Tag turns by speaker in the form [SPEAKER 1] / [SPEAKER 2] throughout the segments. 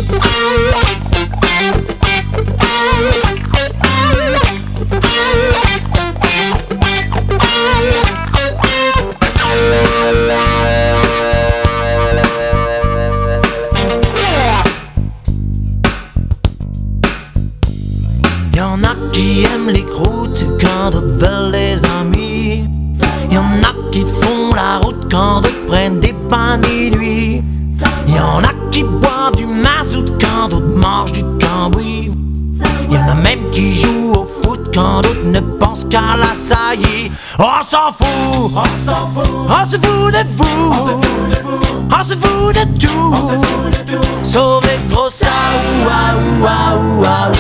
[SPEAKER 1] Y'en a qui aiment les croûtes quand d'autres veulent les amis. Y'en a qui font la route quand d'autres prennent des pains minuit. Y'en a qui boivent du mazout quand d'autres mangent du cambouis. Y'en a même qui jouent au foot quand d'autres ne pensent qu'à la saillie. On s'en fout, on s'en fout, on se fout de vous, on se fout de tout, sauf les gros saouaouaouaouaou.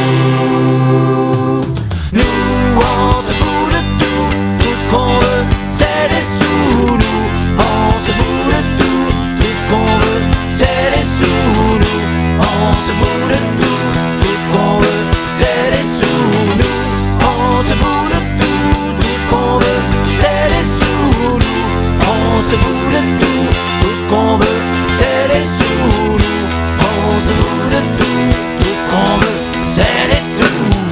[SPEAKER 1] Nous on se fout de tout ce qu'on veut c'est des sous. Nous on se fout de tout ce qu'on veut c'est des sous. Nous on se fout de tout ce qu'on veut c'est des sous. Nous on se fout de tout ce qu'on veut c'est des sous. Nous on se fout de tout ce qu'on veut c'est des sous. Nous on se fout de tout ce qu'on veut c'est des sous.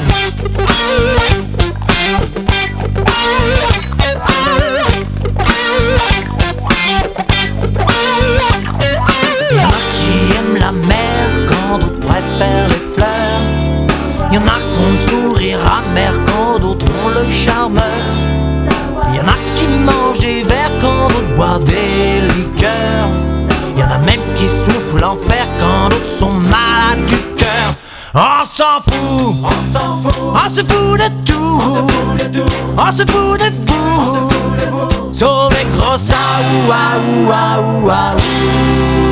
[SPEAKER 1] Y'en a qui aiment la mer quand d'autres préfèrent les fleurs. Y'en a qui ont le sourire amer quand d'autres ont le charmeur. Y'en a qui mangent des verres quand d'autres boivent des liqueurs. Y'en a même qui soufflent l'enfer quand d'autres sont malades du cœur. On s'en fout, on s'en fout, on se fout de tout, on se fout de vous, sauf les gros saouaouaouaou.